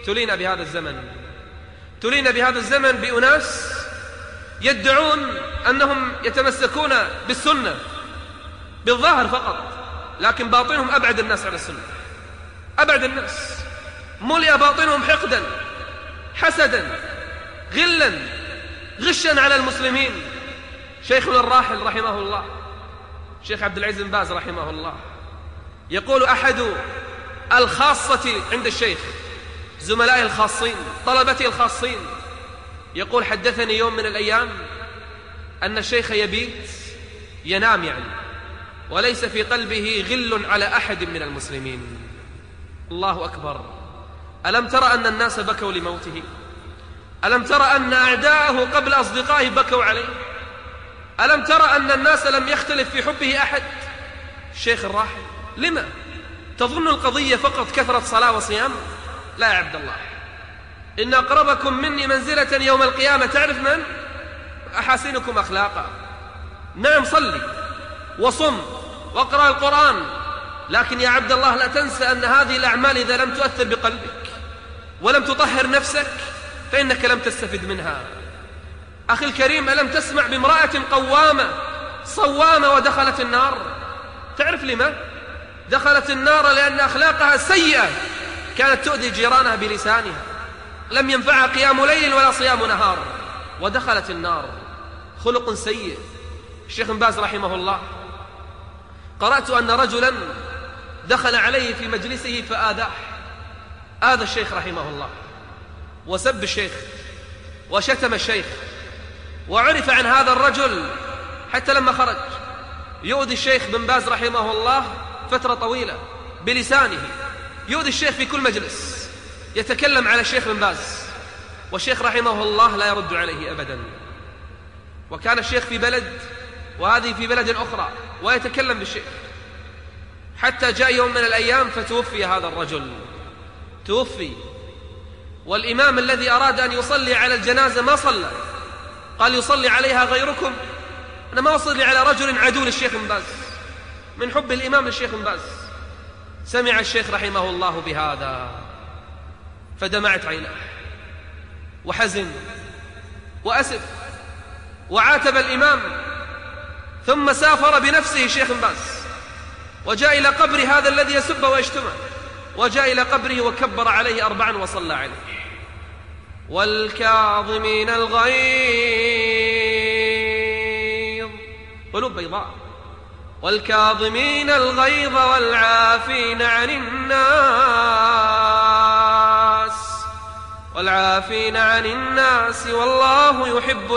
ابتلينا بهذا الزمن، ابتلينا بهذا الزمن بأناس يدعون أنهم يتمسكون بالسنة بالظاهر فقط، لكن باطنهم أبعد الناس عن السنة، أبعد الناس، ملئ باطنهم حقدا، حسدا، غلا، غشا على المسلمين. شيخنا الراحل رحمه الله شيخ عبد العزيز بن باز رحمه الله يقول أحد الخاصة عند الشيخ، زملائه الخاصين، طلبته الخاصين، يقول حدثني يوم من الأيام أن الشيخ يبيت ينام يعني وليس في قلبه غل على أحد من المسلمين. الله أكبر. ألم ترى أن الناس بكوا لموته؟ ألم ترى أن أعداءه قبل أصدقائه بكوا عليه؟ ألم ترى أن الناس لم يختلف في حبه أحد؟ الشيخ الراحل. لما؟ تظن القضية فقط كثرة صلاة وصيام؟ لا يا عبد الله، إن أقربكم مني منزلة يوم القيامة تعرف من؟ أحاسنكم أخلاقا. نعم صلي وصم واقرأ القرآن، لكن يا عبد الله لا تنسى أن هذه الأعمال إذا لم تؤثر بقلبك ولم تطهر نفسك فإنك لم تستفد منها. أخي الكريم، ألم تسمع بامرأة قوامة صوامة ودخلت النار؟ تعرف لما؟ دخلت النار لأن أخلاقها سيئة، كانت تؤذي جيرانها بلسانها، لم ينفعها قيام ليل ولا صيام نهار، ودخلت النار. خلق سيء. الشيخ بن باز رحمه الله قرأت أن رجلا دخل عليه في مجلسه فآذاه، آذى الشيخ رحمه الله وسب الشيخ وشتم الشيخ، وعرف عن هذا الرجل حتى لما خرج يؤذي الشيخ بن باز رحمه الله فترة طويلة بلسانه، يؤذي الشيخ في كل مجلس، يتكلم على الشيخ بن باز، والشيخ رحمه الله لا يرد عليه أبدا. وكان الشيخ في بلد وهذه في بلد أخرى ويتكلم بالشيخ، حتى جاء يوم من الأيام فتوفي هذا الرجل، توفي، والإمام الذي أراد أن يصلي على الجنازة ما صلى، قال يصلي عليها غيركم، أنا ما أصلي على رجل عدو للشيخ بن باز، من حب الإمام للشيخ بن باز. سمع الشيخ رحمه الله بهذا فدمعت عيناه وحزن وأسف وعاتب الإمام، ثم سافر بنفسه شيخ بن باز وجاء إلى قبر هذا الذي يسب ويشتمه، وجاء إلى قبره وكبر عليه 4 وصلى عليه. والكاظمين الغيظ، قلوب بيضاء، والكاظمين الغيظ والعافين عن الناس والله يحب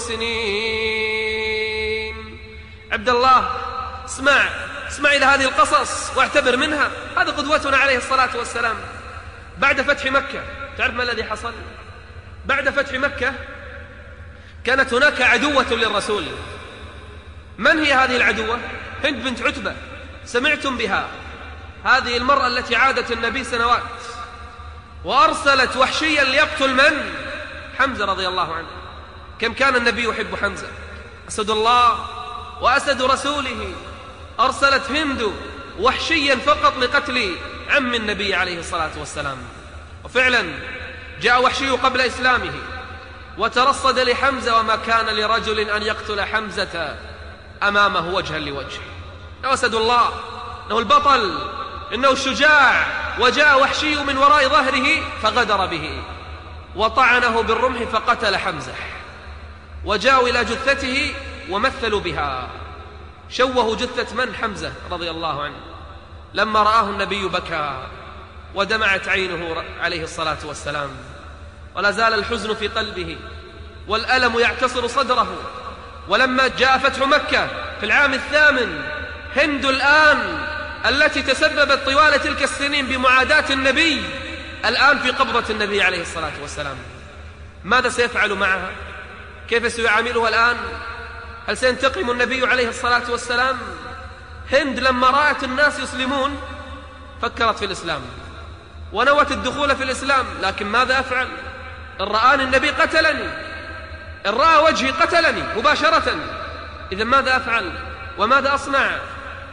المحسنين. عبد الله، اسمع إلى هذه القصص واعتبر منها، هذا قدوتنا عليه الصلاة والسلام. بعد فتح مكة تعرف ما الذي حصل؟ بعد فتح مكة كانت هناك عدوة للرسول. من هي هذه العدوة؟ هند بنت عتبة، سمعتم بها، هذه المرأة التي عادت النبي سنوات وأرسلت وحشيا ليقتل من؟ حمزة رضي الله عنه. كم كان النبي يحب حمزة، أسد الله وأسد رسوله. أرسلت هند وحشيا فقط لقتل عم النبي عليه الصلاة والسلام، وفعلا جاء وحشي قبل إسلامه وترصد لحمزة، وما كان لرجل أن يقتل حمزة أمامه وجها لوجه. إنه أسد الله، إنه البطل، إنه الشجاع. وجاء وحشي من وراء ظهره فغدر به وطعنه بالرمح فقتل حمزة، وجاءوا إلى جثته ومثلوا بها، شوهوا جثة من؟ حمزة رضي الله عنه. لما رآه النبي بكى ودمعت عينه عليه الصلاة والسلام، ولا زال الحزن في قلبه والألم يعتصر صدره. ولما جاء فتح مكة في العام 8، هند الآن التي تسببت طوال تلك السنين بمعاداة النبي، الآن في قبضة النبي عليه الصلاة والسلام. ماذا سيفعل معها؟ كيف سيعاملها الآن؟ هل سينتقم النبي عليه الصلاة والسلام؟ هند لما رأت الناس يسلمون فكرت في الإسلام ونوت الدخول في الإسلام، لكن ماذا أفعل؟ إن رآني النبي قتلني، إن رأى وجهي قتلني مباشرة، إذا ماذا أفعل وماذا أصنع؟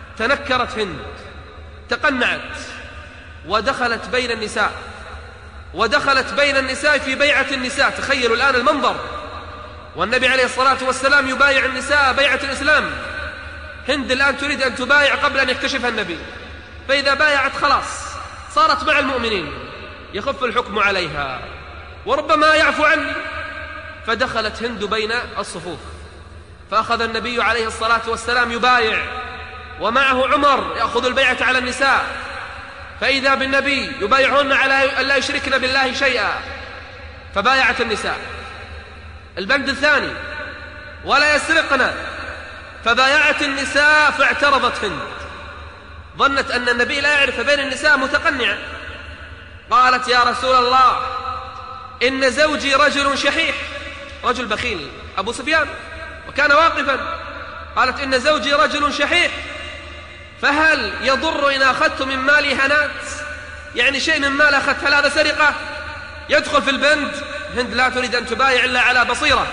تنكرت هند، تقنعت ودخلت بين النساء ودخلت بين النساء في بيعة النساء. تخيلوا الآن المنظر، والنبي عليه الصلاة والسلام يبايع النساء بيعة الإسلام. هند الآن تريد أن تبايع قبل أن يكتشفها النبي، فإذا بايعت خلاص صارت مع المؤمنين، يخف الحكم عليها وربما يعفو عني. فدخلت هند بين الصفوف، فأخذ النبي عليه الصلاة والسلام يبايع، ومعه عمر يأخذ البيعة على النساء. فإذا بالنبي يبايعون على أن لا يشركن بالله شيئا، فبايعت النساء. البند الثاني ولا يسرقن، فبايعت النساء فاعترضت هند، ظنت أن النبي لا يعرف بين النساء، متقنعة. قالت يا رسول الله إن زوجي رجل شحيح، رجل بخيل، أبو سفيان، وكان واقفا. قالت إن زوجي رجل شحيح، فهل يضر إن أخذت من مالي هنات؟ يعني شيء من مال أخذت، هل هذا سرقة؟ يدخل في البند. هند لا تريد أن تبايع إلا على بصيرة.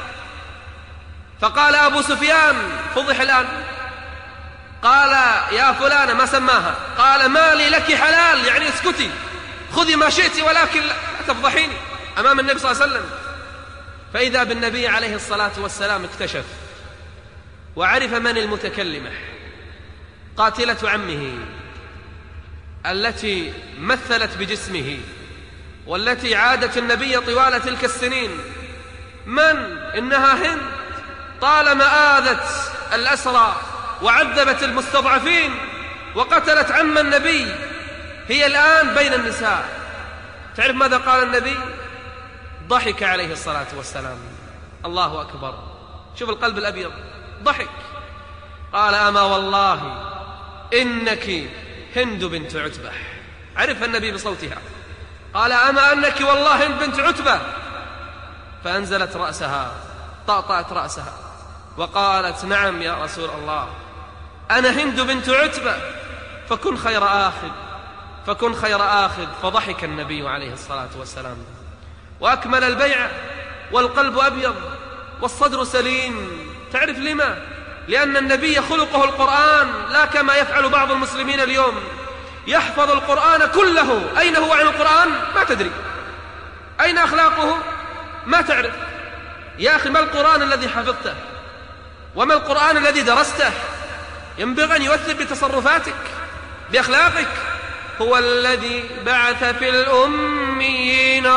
فقال أبو سفيان، فضح الآن، قال يا فلانة، ما سماها، قال مالي لك حلال، يعني اسكتي خذي ما شئت ولكن لا تفضحيني أمام النبي صلى الله عليه وسلم. فإذا بالنبي عليه الصلاة والسلام اكتشف وعرف من المتكلمة، قاتلة عمه التي مثلت بجسمه والتي عادت النبي طوال تلك السنين. من؟ إنها هند، طالما آذت الأسرى وعذبت المستضعفين وقتلت عم النبي، هي الآن بين النساء. تعرف ماذا قال النبي؟ ضحك عليه الصلاة والسلام. الله أكبر، شوف القلب الأبيض، ضحك. قال أما والله إنك هند بنت عتبة. عرف النبي بصوتها. قال أما أنك والله هند بنت عتبة. فأنزلت رأسها، طأطأت رأسها وقالت نعم يا رسول الله، أنا هند بنت عتبة، فكن خير آخذ، فكن خير آخذ. فضحك النبي عليه الصلاة والسلام وأكمل البيعة، والقلب أبيض والصدر سليم. تعرف لما؟ لأن النبي خلقه القرآن، لا كما يفعل بعض المسلمين اليوم، يحفظ القرآن كله. أين هو عن القرآن؟ ما تدري. أين أخلاقه؟ ما تعرف. يا أخي، ما القرآن الذي حفظته؟ وما القرآن الذي درسته؟ ينبغي أن يؤثر بتصرفاتك، بأخلاقك. هو الذي بعث في الأميين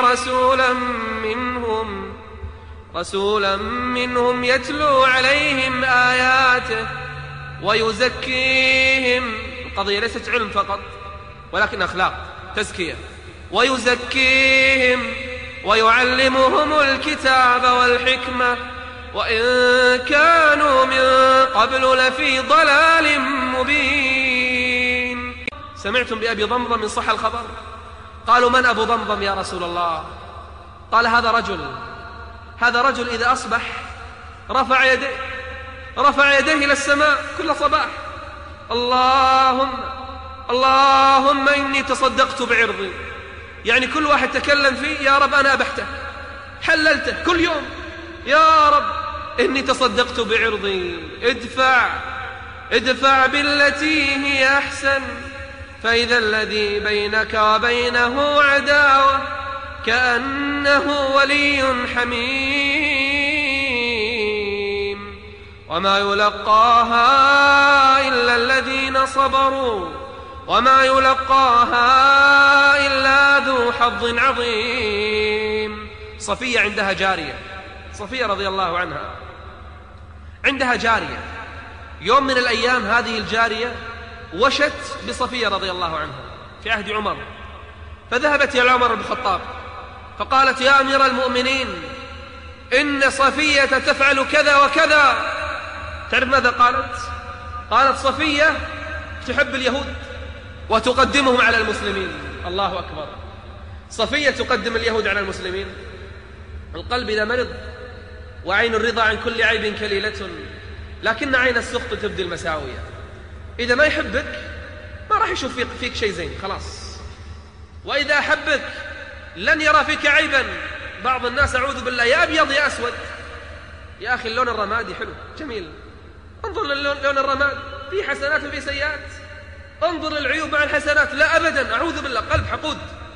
رسولا منهم يتلو عليهم آياته ويزكيهم. القضية ليست علم فقط ولكن أخلاق، تزكية. ويزكيهم ويعلمهم الكتاب والحكمة وإن كانوا من قبل لفي ضلال مبين. سمعتم بأبي ضمضم؟ من صح الخبر؟ قالوا من أبو ضمضم يا رسول الله؟ قال هذا رجل إذا أصبح رفع يديه إلى السماء كل صباح، اللهم إني تصدقت بعرضي. يعني كل واحد تكلم فيه يا رب أنا أبحته، حللته كل يوم، يا رب إني تصدقت بعرضي. ادفع بالتي هي أحسن، فإذا الذي بينك وبينه عداوة كأنه ولي حميم. وما يلقاها إلا الذين صبروا وما يلقاها إلا ذو حظ عظيم. صفية عندها جارية، صفية رضي الله عنها عندها جارية. يوم من الأيام هذه الجارية وشت بصفية رضي الله عنها في عهد عمر، فذهبت إلى عمر بن الخطاب فقالت يا أمير المؤمنين إن صفية تفعل كذا وكذا. تعرف ماذا قالت؟ قالت صفية تحب اليهود وتقدمهم على المسلمين. الله أكبر، صفية تقدم اليهود على المسلمين. القلب إذا مرض وعين الرضا عن كل عيب كليلة، لكن عين السخط تبدي المساوية. إذا ما يحبك ما راح يشوف فيك شيء زين، خلاص. وإذا أحبك لن يرى فيك عيبا. بعض الناس أعوذ بالله يا أبيض يا أسود. يا أخي اللون الرمادي حلو جميل، انظر للون الرماد، فيه حسنات وفيه سيئات. انظر للعيوب مع الحسنات، لا أبدا، أعوذ بالله، قلب حقود.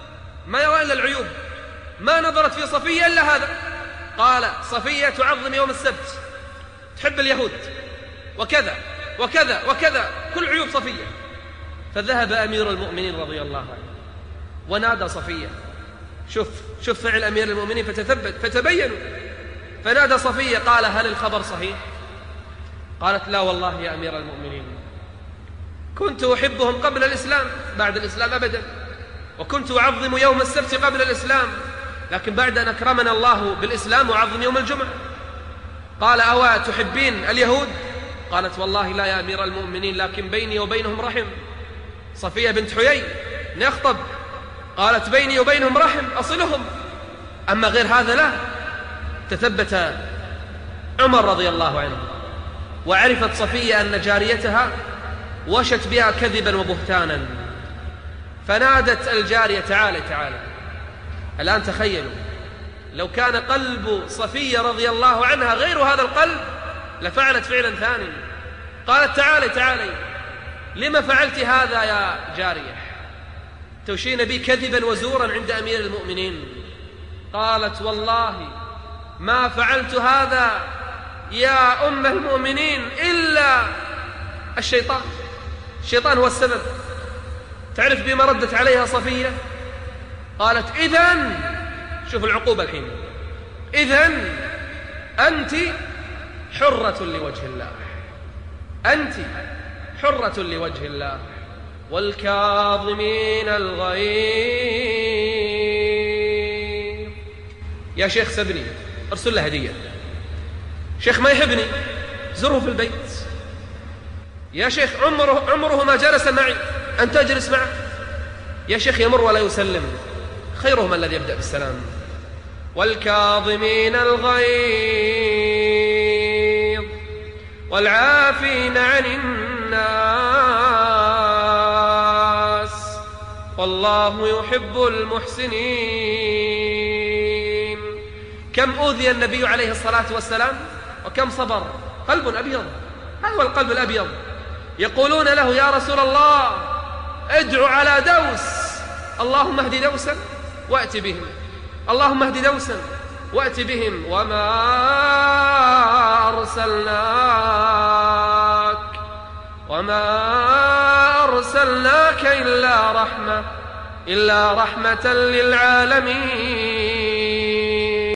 ما يرى إلا العيوب، ما نظرت في صفية إلا هذا. قال صفية تعظم يوم السبت، تحب اليهود وكذا وكذا وكذا، كل عيوب صفية. فذهب أمير المؤمنين رضي الله عنه ونادى صفية. شوف فعل أمير المؤمنين فتبينوا. فنادى صفية قال هل الخبر صحيح؟ قالت لا والله يا أمير المؤمنين، كنت أحبهم قبل الإسلام، بعد الإسلام أبدا، وكنت أعظم يوم السبت قبل الإسلام، لكن بعد أن أكرمنا الله بالإسلام أعظم يوم الجمعة. قال أوا تحبين اليهود؟ قالت والله لا يا أمير المؤمنين، لكن بيني وبينهم رحم. صفية بنت حيي نخطب، قالت بيني وبينهم رحم أصلهم، أما غير هذا لا. تثبت عمر رضي الله عنه وعرفت صفية أن جاريتها وشت بها كذبا وبهتانا، فنادت الجارية تعالي تعالي. الآن تخيلوا لو كان قلب صفية رضي الله عنها غير هذا القلب لفعلت فعلا ثاني. قالت تعالي تعالي، لما فعلت هذا يا جارية؟ توشين بي كذبا وزورا عند أمير المؤمنين. قالت والله ما فعلت هذا يا أم المؤمنين إلا الشيطان، الشيطان هو السبب. تعرف بما ردت عليها صفية؟ قالت إذن، شوف العقوبة الحين، إذن أنت حرة لوجه الله، أنت حرة لوجه الله. والكاظمين الغيظ. يا شيخ سبني، أرسل له هدية. شيخ ما يحبني، زره في البيت. يا شيخ عمره ما جلس معي، أنت تجلس معه. يا شيخ يمر ولا يسلم، خيرهم الذي يبدأ بالسلام. والكاظمين الغيظ والعافين عن الناس والله يحب المحسنين. كم أوذي النبي عليه الصلاة والسلام وكم صبر. قلب أبيض، هذا هو القلب الأبيض. يقولون له يا رسول الله ادعو على دوس، اللهم اهد دوسا وأت بهم، اللهم اهد دوسا وأت بهم، وما أرسلناك إلا رحمة للعالمين.